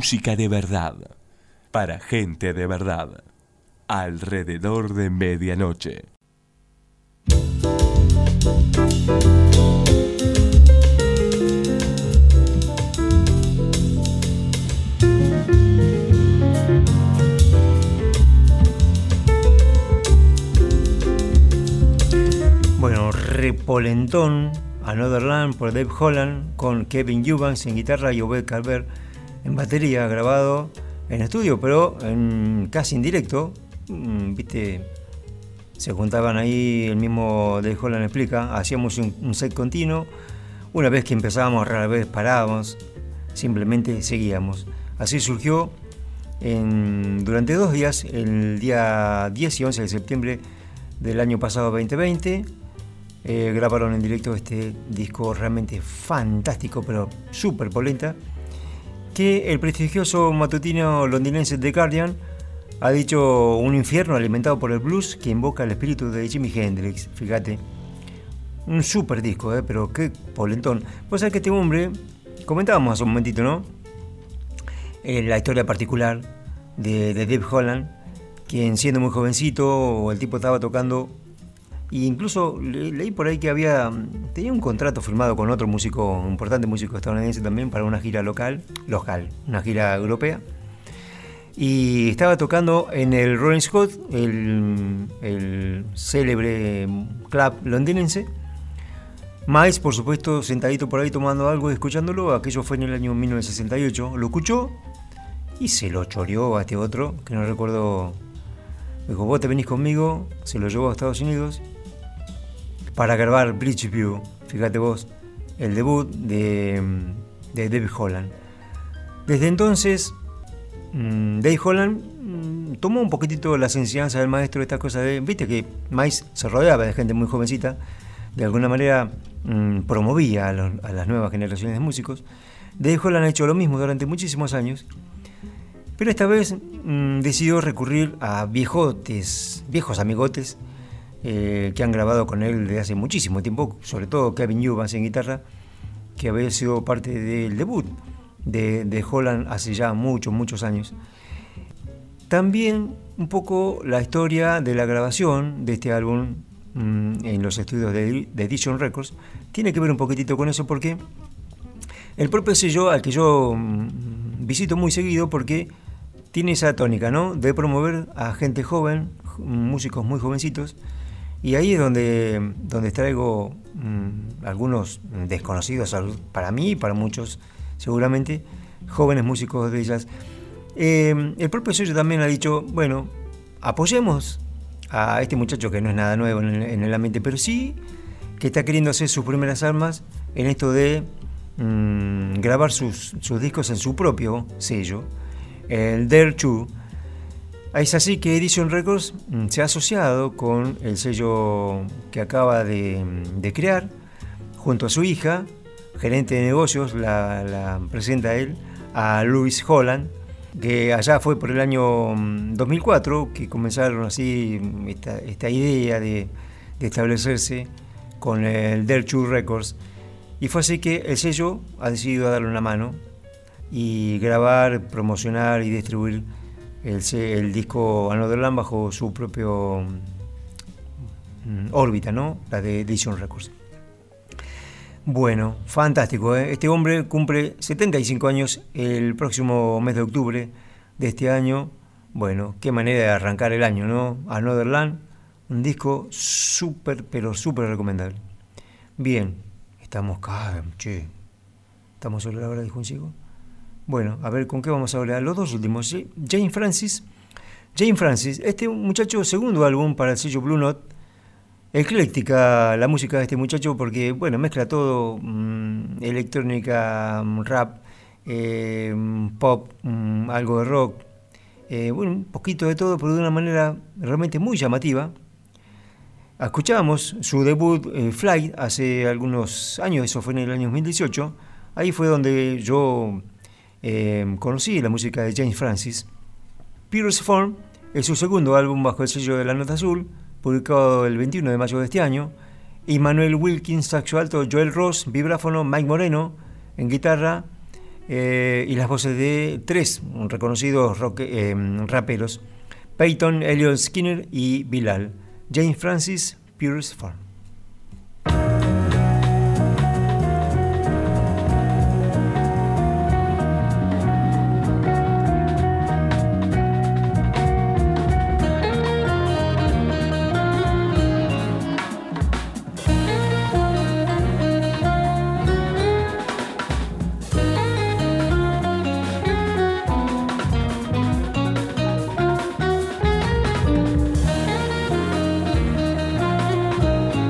música de verdad, para gente de verdad, alrededor de medianoche. Bueno, repolentón, Another Land por Dave Holland, con Kevin Eubanks en guitarra y Obed Calvert en batería, grabado en estudio, pero en, casi en directo. Mm, viste, se juntaban ahí, el mismo Dave Holland explica, hacíamos un, un set continuo. Una vez que empezábamos, rara vez parábamos, simplemente seguíamos. Así surgió en, durante dos días, el día diez y once de septiembre del año pasado veinte veinte. Eh, grabaron en directo este disco realmente fantástico, pero súper polenta, que el prestigioso matutino londinense The Guardian ha dicho un infierno alimentado por el blues que invoca el espíritu de Jimi Hendrix. Fíjate, un súper disco, eh, pero qué polentón. Vos sabés que este hombre, comentábamos hace un momentito, ¿no? Eh, la historia particular de, de Dave Holland, quien siendo muy jovencito, el tipo estaba tocando. E incluso le, leí por ahí que había tenía un contrato firmado con otro músico, un importante músico estadounidense también, para una gira local, local, una gira europea. Y estaba tocando en el Rolling Scott, el, el célebre club londinense. Miles, por supuesto, sentadito por ahí tomando algo y escuchándolo. Aquello fue en el año mil novecientos sesenta y ocho. Lo escuchó y se lo choreó a este otro, que no recuerdo. Dijo, vos te venís conmigo. Se lo llevó a Estados Unidos para grabar Bridgeview, fíjate vos, el debut de, de Dave Holland. Desde entonces, Dave Holland mmm, tomó un poquitito las enseñanzas del maestro, esta cosa de, viste que Miles se rodeaba de gente muy jovencita, de alguna manera mmm, promovía a, los, a las nuevas generaciones de músicos. Dave Holland ha hecho lo mismo durante muchísimos años, pero esta vez mmm, decidió recurrir a viejotes, viejos amigotes, Eh, que han grabado con él desde hace muchísimo tiempo, sobre todo Kevin Eubanks en guitarra, que había sido parte del debut de, de Holland hace ya muchos, muchos años. También un poco la historia de la grabación de este álbum mmm, en los estudios de, de Edition Records tiene que ver un poquitito con eso, porque el propio sello al que yo mmm, visito muy seguido, porque tiene esa tónica, ¿no?, de promover a gente joven, músicos muy jovencitos. Y ahí es donde, donde traigo mmm, algunos desconocidos para mí y para muchos, seguramente, jóvenes músicos de jazz. Eh, el propio sello también ha dicho, bueno, apoyemos a este muchacho que no es nada nuevo en el, en el ambiente, pero sí que está queriendo hacer sus primeras armas en esto de mmm, grabar sus, sus discos en su propio sello, el Dare two. Es así que Edition Records se ha asociado con el sello que acaba de, de crear, junto a su hija, gerente de negocios, la, la presenta él, a Louise Holland, que allá fue por el año dos mil cuatro que comenzaron así esta, esta idea de, de establecerse con el Dare two Records, y fue así que el sello ha decidido darle una mano y grabar, promocionar y distribuir El, el disco Another Land bajo su propio mm, órbita, ¿no?, la de Edition Records. Bueno, fantástico, ¿eh? Este hombre cumple setenta y cinco años el próximo mes de octubre de este año. Bueno, qué manera de arrancar el año, ¿no? Another Land, un disco súper, pero súper recomendable. Bien, estamos acá, che, estamos sobre la hora, dijo un chico. Bueno, a ver con qué vamos a hablar. Los dos últimos. James Francis. James Francis, este muchacho, segundo álbum para el sello Blue Note. Ecléctica la música de este muchacho porque, bueno, mezcla todo, mmm, electrónica, rap, eh, pop, mmm, algo de rock. Eh, bueno, un poquito de todo, pero de una manera realmente muy llamativa. Escuchábamos su debut, eh, Fly, hace algunos años, eso fue en el año dos mil dieciocho. Ahí fue donde yo... Eh, conocí la música de James Francis. Purest Form es su segundo álbum bajo el sello de La Nota Azul, publicado el veintiuno de mayo de este año. Emmanuel Wilkins, saxo alto, Joel Ross, vibráfono, Mike Moreno en guitarra, eh, y las voces de tres reconocidos rock, eh, raperos, Peyton, Elliot Skinner y Bilal, James Francis, Purest Form. Thank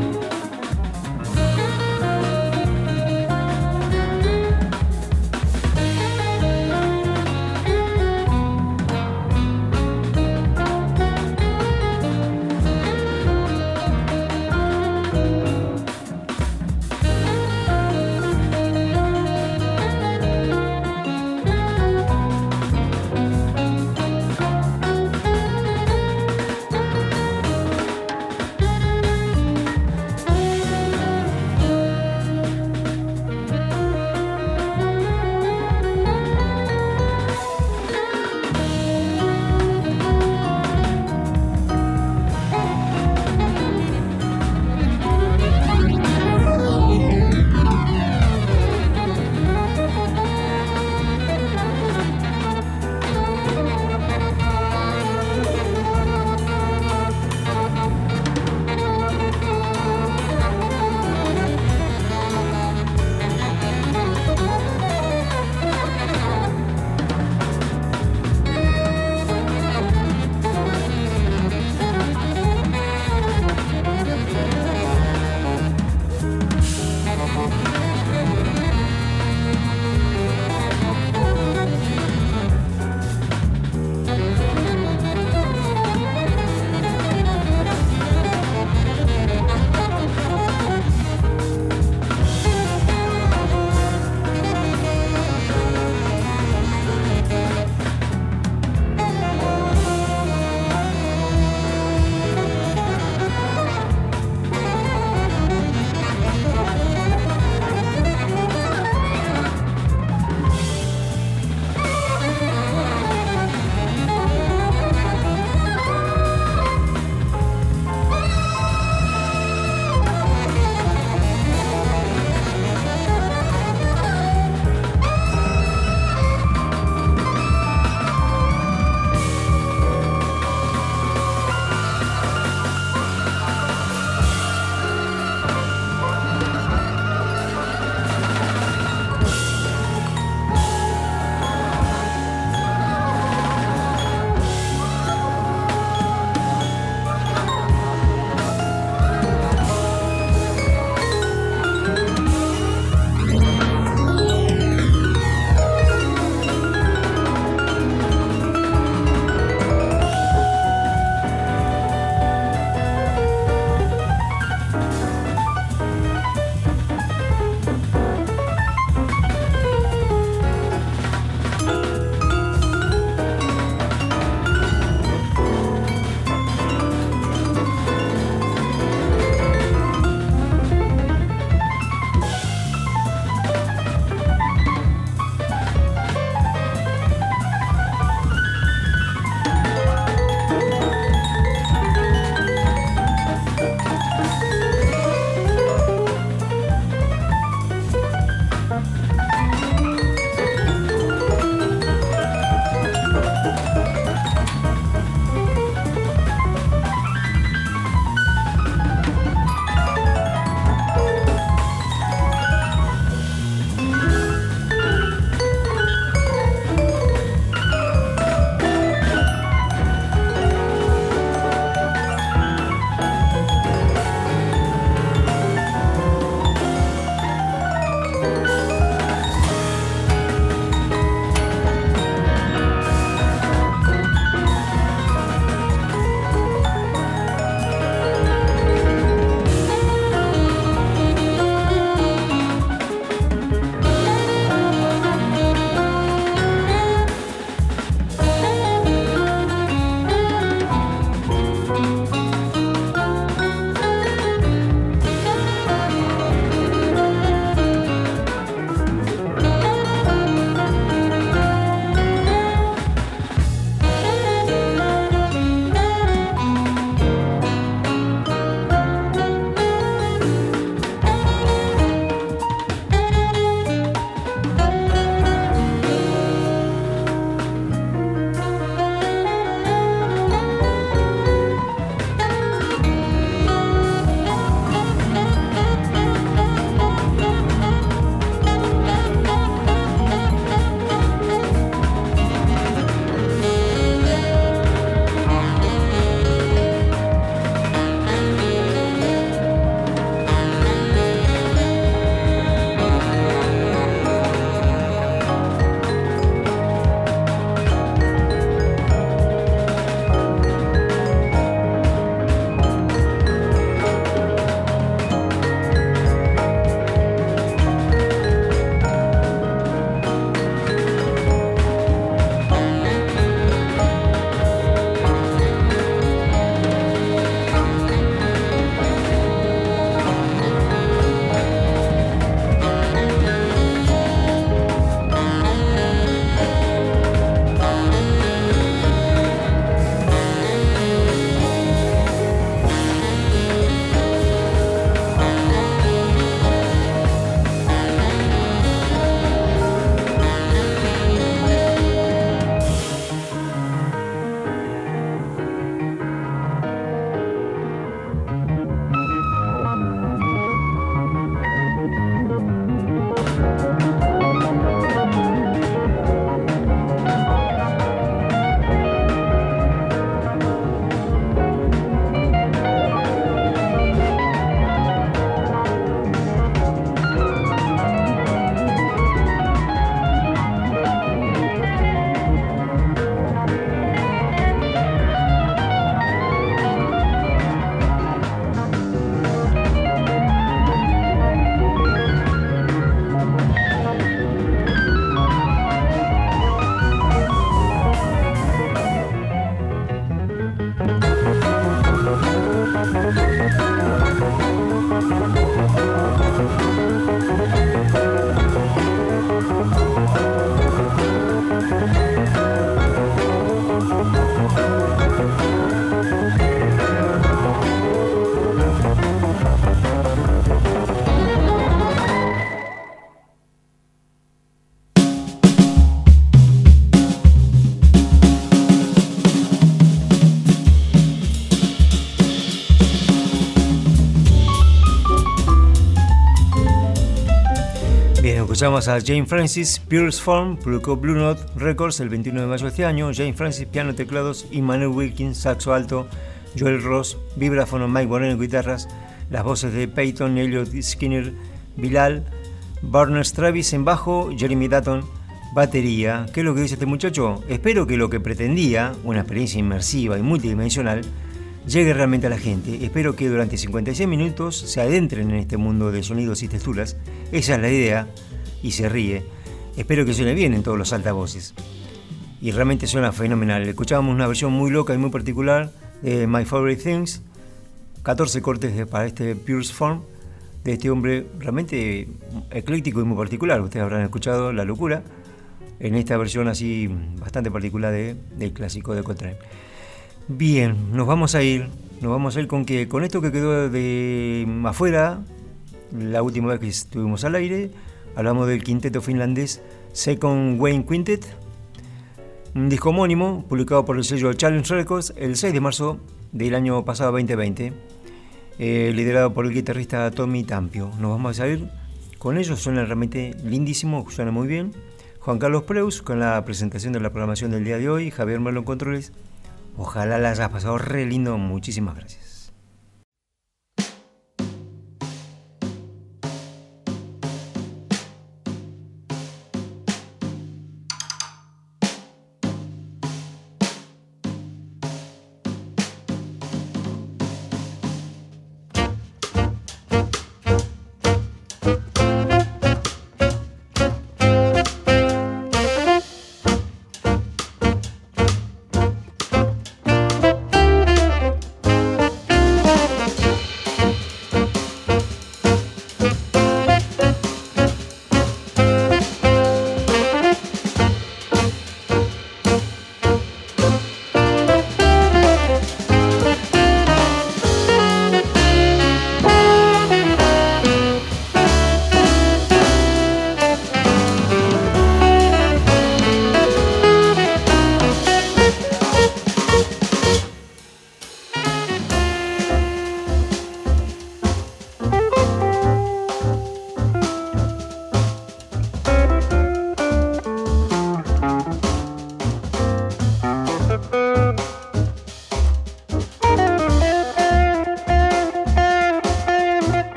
Escuchamos a Jane Francis, Purest Form, publicó Blue Note Records el veintiuno de mayo de este año. Jane Francis, piano, teclados, Immanuel Wilkins, saxo alto, Joel Ross, vibráfono, Mike Moreno, guitarras, las voces de Peyton, Elliot Skinner, Bilal, Barnes Travis en bajo, Jeremy Dutton, batería. ¿Qué es lo que dice este muchacho? Espero que lo que pretendía, una experiencia inmersiva y multidimensional, llegue realmente a la gente. Espero que durante cincuenta y seis minutos se adentren en este mundo de sonidos y texturas. Esa es la idea. Y se ríe. Espero que suene bien en todos los altavoces. Y realmente suena fenomenal. Escuchábamos una versión muy loca y muy particular de My Favorite Things. catorce cortes de, para este Purest Form de este hombre realmente ecléctico y muy particular. Ustedes habrán escuchado La Locura en esta versión así bastante particular de, del clásico de Coltrane. Bien, nos vamos a ir. Nos vamos a ir con que con esto que quedó de afuera, la última vez que estuvimos al aire, hablamos del quinteto finlandés Second Wave Quintet, un disco homónimo publicado por el sello Challenge Records el seis de marzo del año pasado veinte veinte, eh, liderado por el guitarrista Tommy Tampio. Nos vamos a ir con ellos, suena realmente lindísimo, suena muy bien. Juan Carlos Preus con la presentación de la programación del día de hoy, Javier Merlo en controles. Ojalá la hayas pasado re lindo, muchísimas gracias.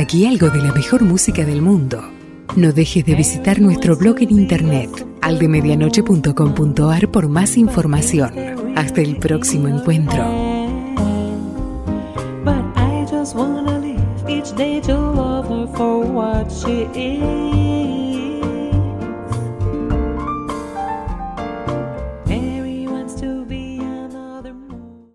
aquí algo de la mejor música del mundo. No dejes de visitar nuestro blog en internet aldemedianoche punto com punto ar por más información. Hasta el próximo encuentro. But I just wanna live each day to love her for what she is. Mary wants to be another moon.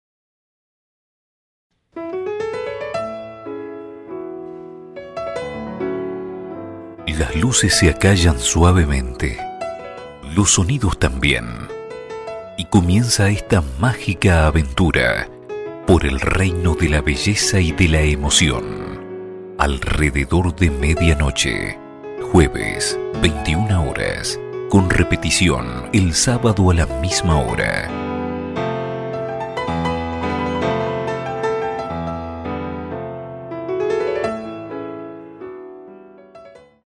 Las luces se acallan suavemente, los sonidos también, y comienza esta mágica aventura por el reino de la belleza y de la emoción. Alrededor de medianoche, jueves, veintiuna horas, con repetición el sábado a la misma hora.